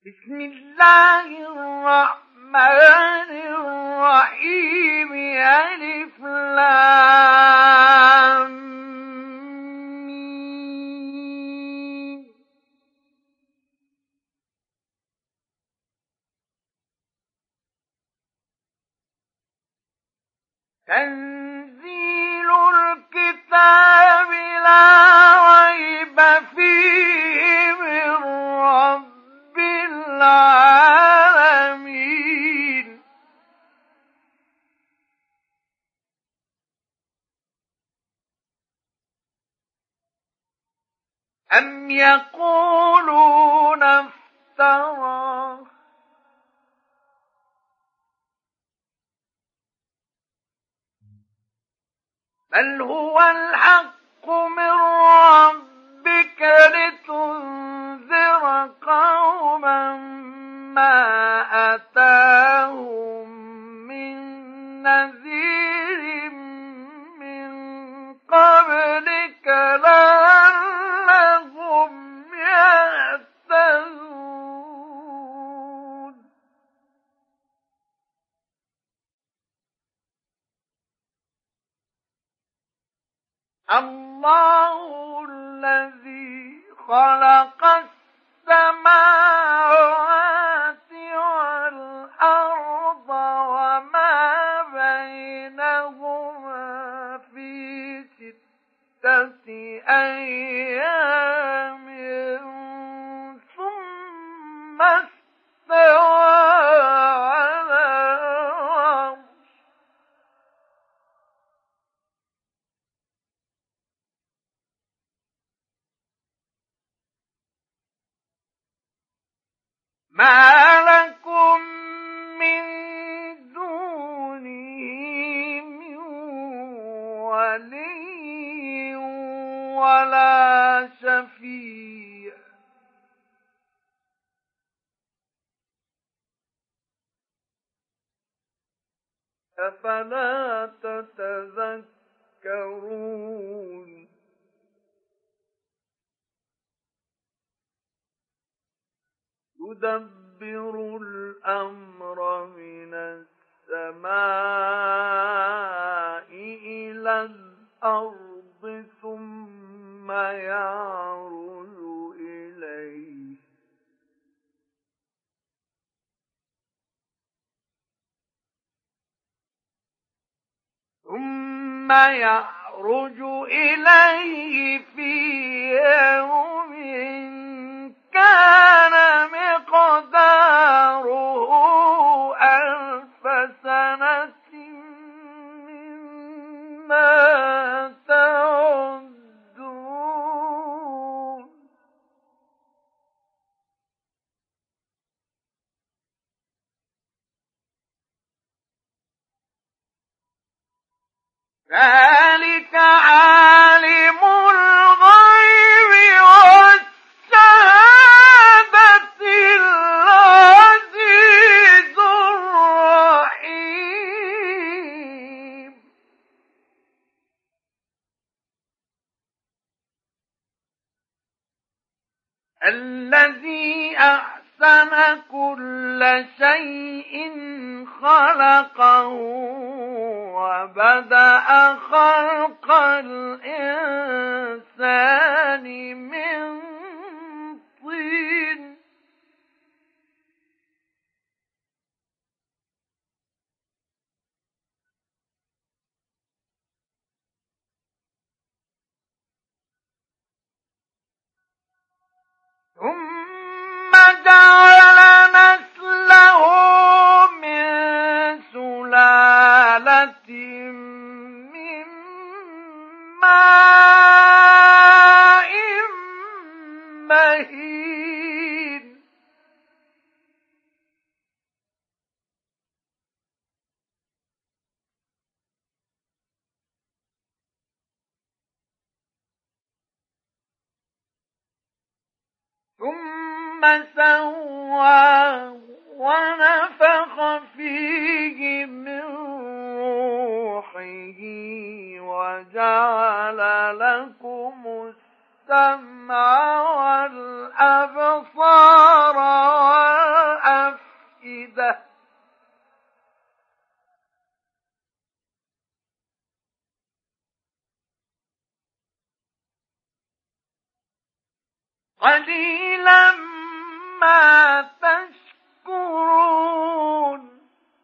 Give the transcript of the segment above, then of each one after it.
بسم الله الرحمن الرحيم. ألف لام ميم. تنزيل الكتاب لا ريب فيه من رب العالمين. أم يقولون افتراه بل هو الحق من ربك لتنذر قوما ما أتاهم من نذير من قبلك لعلهم يهتدون. الله الذي خلق السماوات والأرض وما بينهما في 6 أيام ثم استوى على العرش. ما لكم من دونه من ولي ولا شفيع أفلا تتذكرون. يدبر الأمر من السماء إلى الأرض ثم يعرج إليه في يوم كان مقداره 1000 سنة مما تعدون. ذلك عالم الغيب والشهادة العزيز الرحيم. الذي أحسن كل شيء خلقه وبدأ خلق الإنسان من طين ثم جعل نسله من سلالة من ماء مهين. ثم سواه ونفخ فيه من روحه وجعل لكم السمع والأبصار قليلا ما تشكرون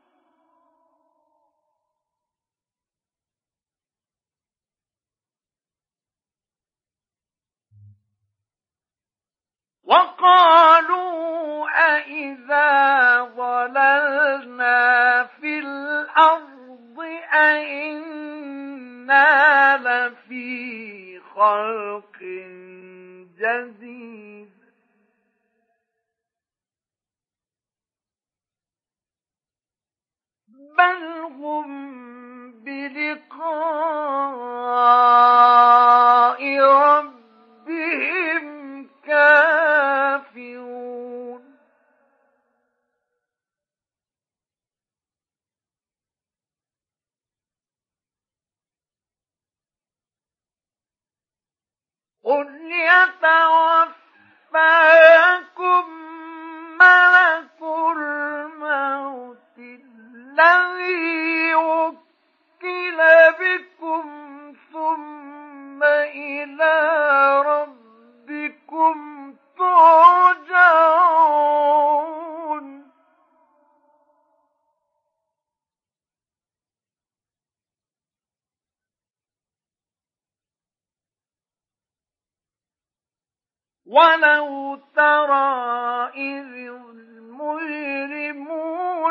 وقالوا أإذا ضللنا في الأرض أإنا لفي خلق جديد بل هم بلقاء ربهم كافرون قل يتوفاكم ملك الموت الذي وكل بكم ثم إلى ربكم ترجعون ولو ترى إذ المجرمون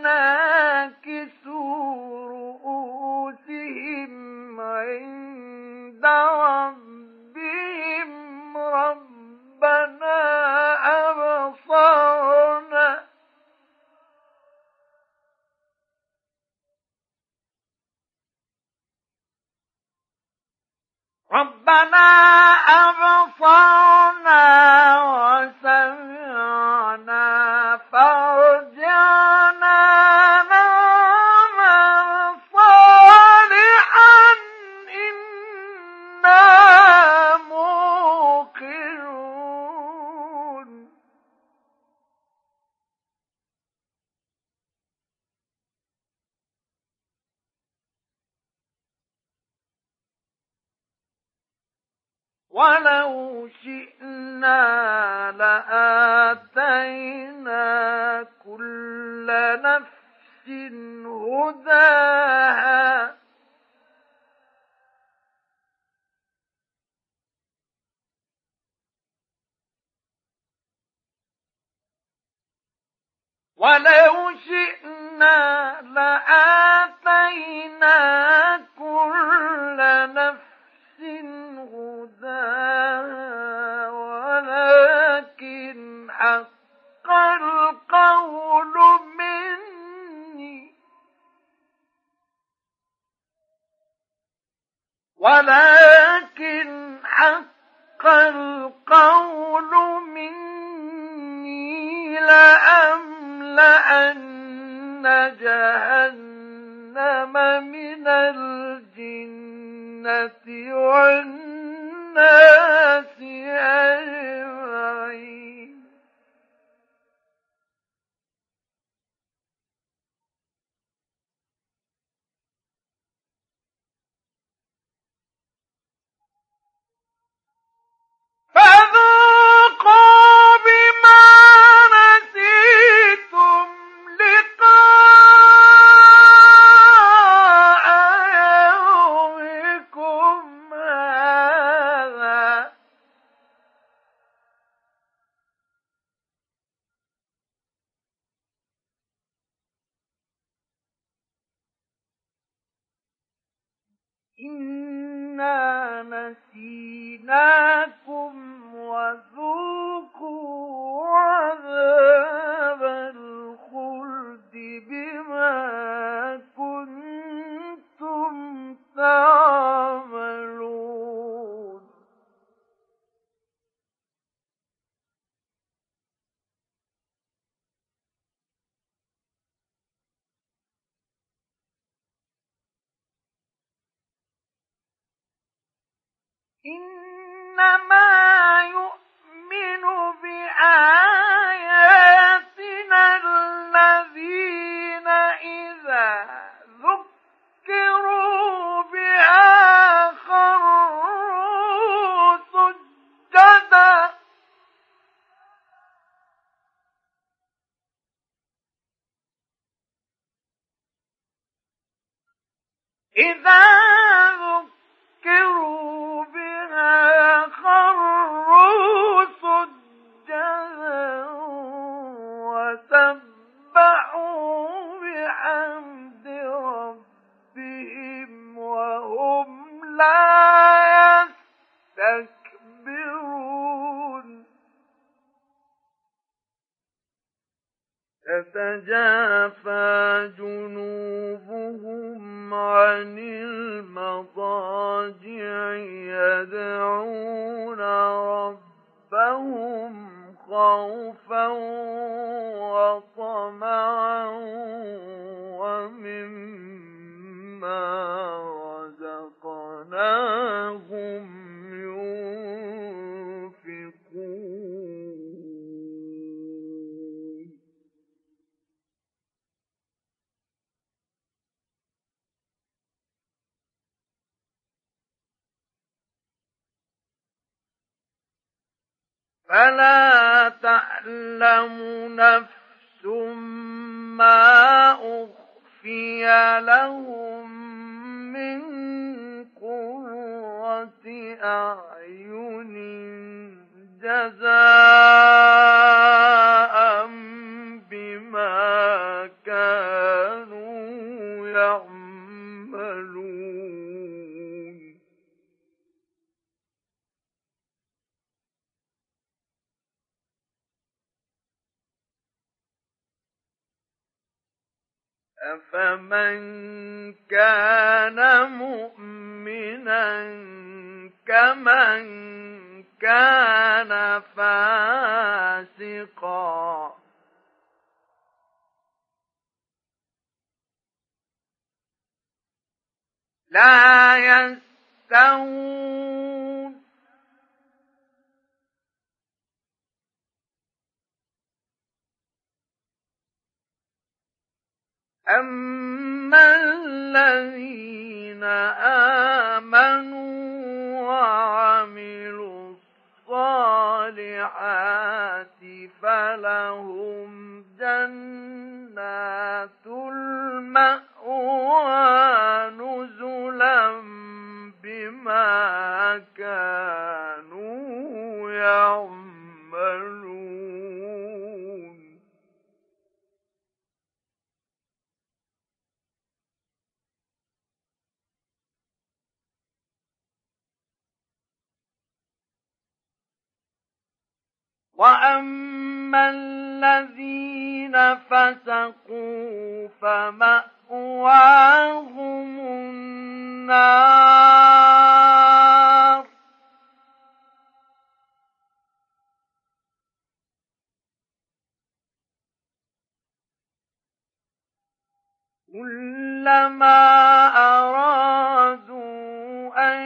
ناكسوا رؤوسهم عند ربهم ربنا أبصرنا وسمعنا فارجعنا نعمل صالحا إنا موقنون ولو شئنا لآتينا كل نفس هداها ولو شئنا لآتينا كل نفس هداها ولكن حق القول مني لأملأن جهنم من الجنة والناس أجمعين فذوقوا بما نسيتم لقاء يومكم هذا إنا نسيناكم وذوقوا عذاب الخلد بما كنتم تعملون إنما يؤمن بآياتنا الذين إذا ذكروا بها خروا سجدا إذا ذكروا بها خروا سجدا وسبحوا بحمد ربهم وهم لا يستكبرون تتجافى جنوبهم عن المضاجع يدعون ربهم خوفا وطمعا ومما رزقناهم ينفقون فلا تعلم نفس ما أخفي لهم من قرة أعين جزاء بما كانوا يعملون أفمن كان مؤمنا كمن كان فاسقا لا يستوون أما الذين آمنوا وعملوا الصالحات فلهم جنات المأوى نزلا بما كانوا يعملون وأما الذين فسقوا فمأواهم النار كلما أرادوا أن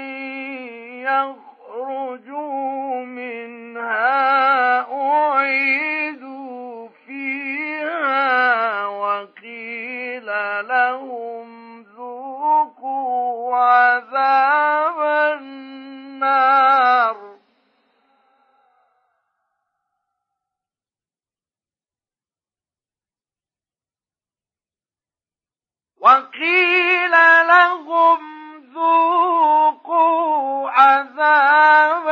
يخرجوا منها أعيدوا فيها وقيل لهم ذوقوا عذاب النار وقيل لهم ذوقوا عذاب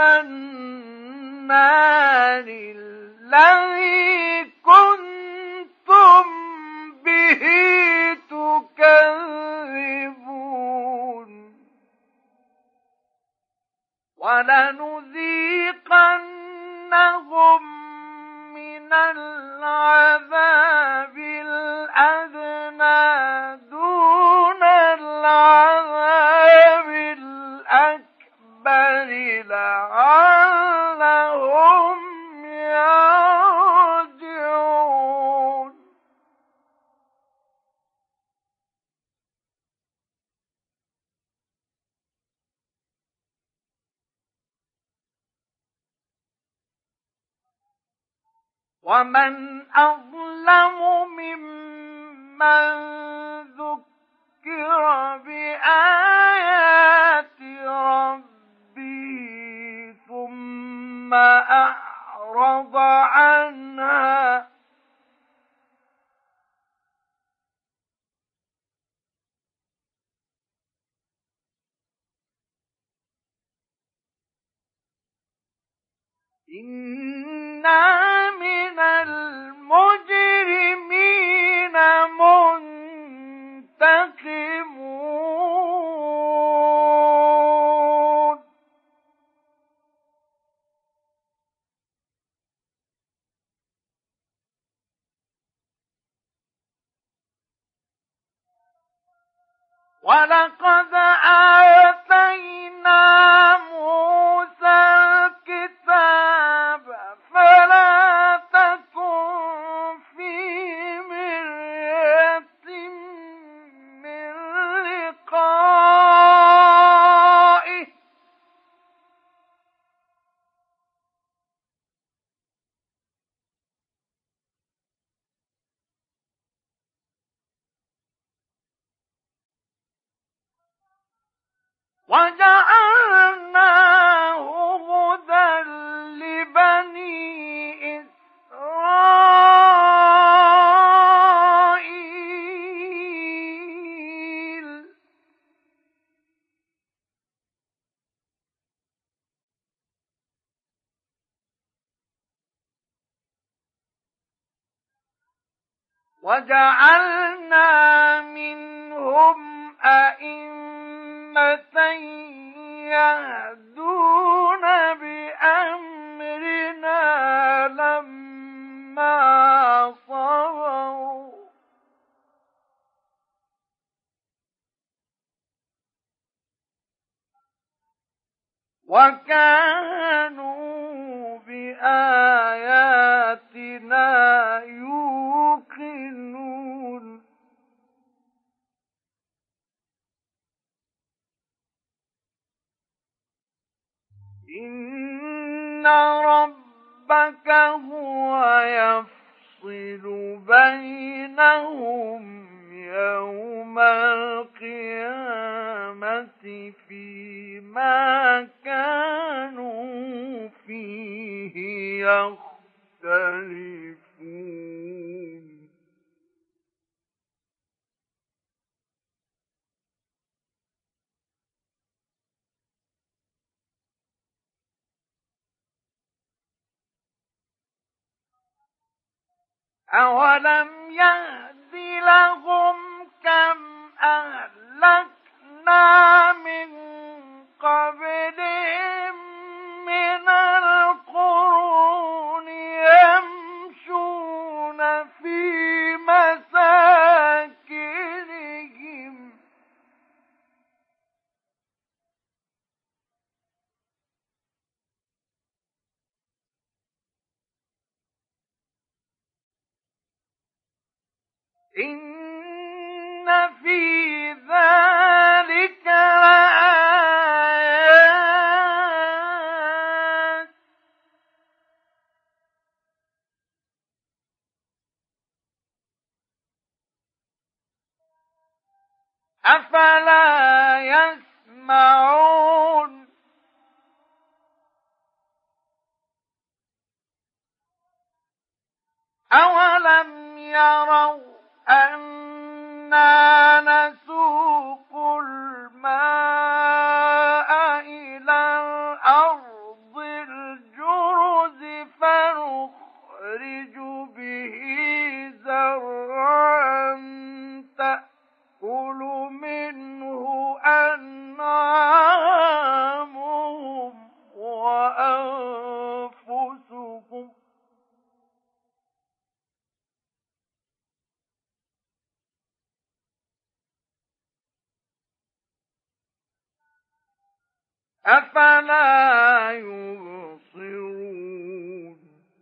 النار الذي كنتم به تكذبون ولنذيقنهم من العذاب الأدنى دون العذاب الأكبر لعلهم يرجعون ومن أظلم ممن ذكر بآيات ربه ثم أعرض عنها ولقد آتينا موسى الكتاب فلا تكن في مرية من لقائه وجعلناه هدى لبني إسرائيل وجعلنا منهم أئمة يهدون بأمرنا لما صبروا وكانوا بآياتنا يوقنون إن ربك هو يفصل بينهم يوم القيامة فيما كانوا فيه يختلفون أولم يهد لهم كم أهلكنا من قبلهم من القرون يمشون في مساكنهم إن في ذلك لآيات أفلا يسمعون أولم يروا أنا نسوق الماء إلى الأرض الجرز فنخرج به زرعا تأكل منه أنعامهم وأنفسهم أفلا يبصرون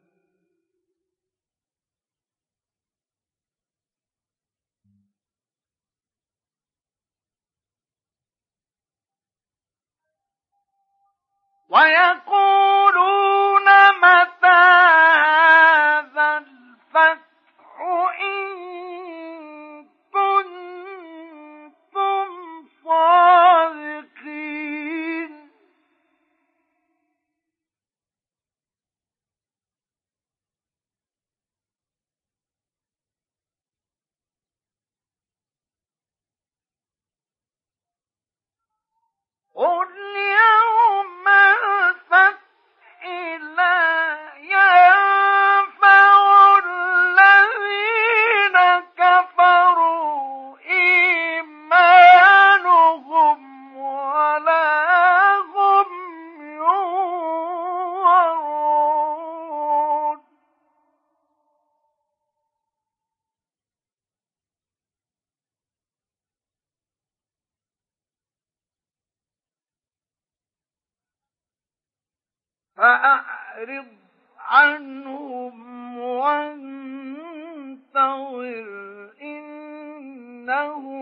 ويقولون متى هذا الفتح إن كنتم صادقين قل يوم الفتح لا ينفع الذين كفروا إيمانهم ولا هم ينظرون فأعرض عنهم وانتظر إنهم